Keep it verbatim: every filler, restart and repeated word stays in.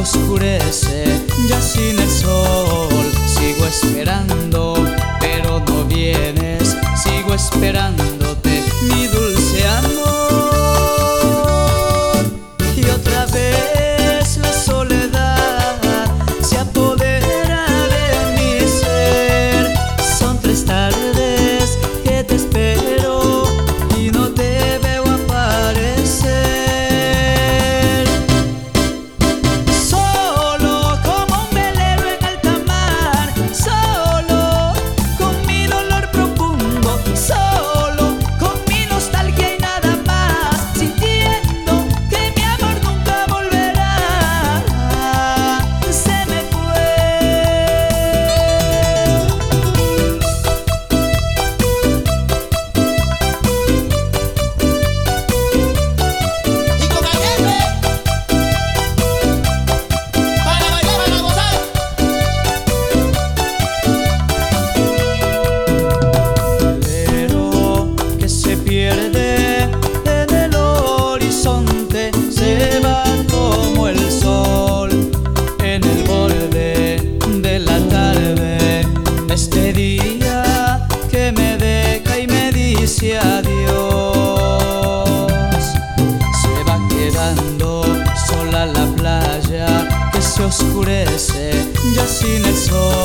oscurece, ya sin el sol. Sigo esperando, pero no vienes. Sigo esperándote, mi dulce amor. Y otra vez la soledad se apodera de mi ser. Son tres tardes que te espero y no te veo aparecer. Pierde en el horizonte, se va como el sol en el borde de la tarde. Este día que me deja y me dice adiós, se va quedando sola la playa que se oscurece ya sin el sol.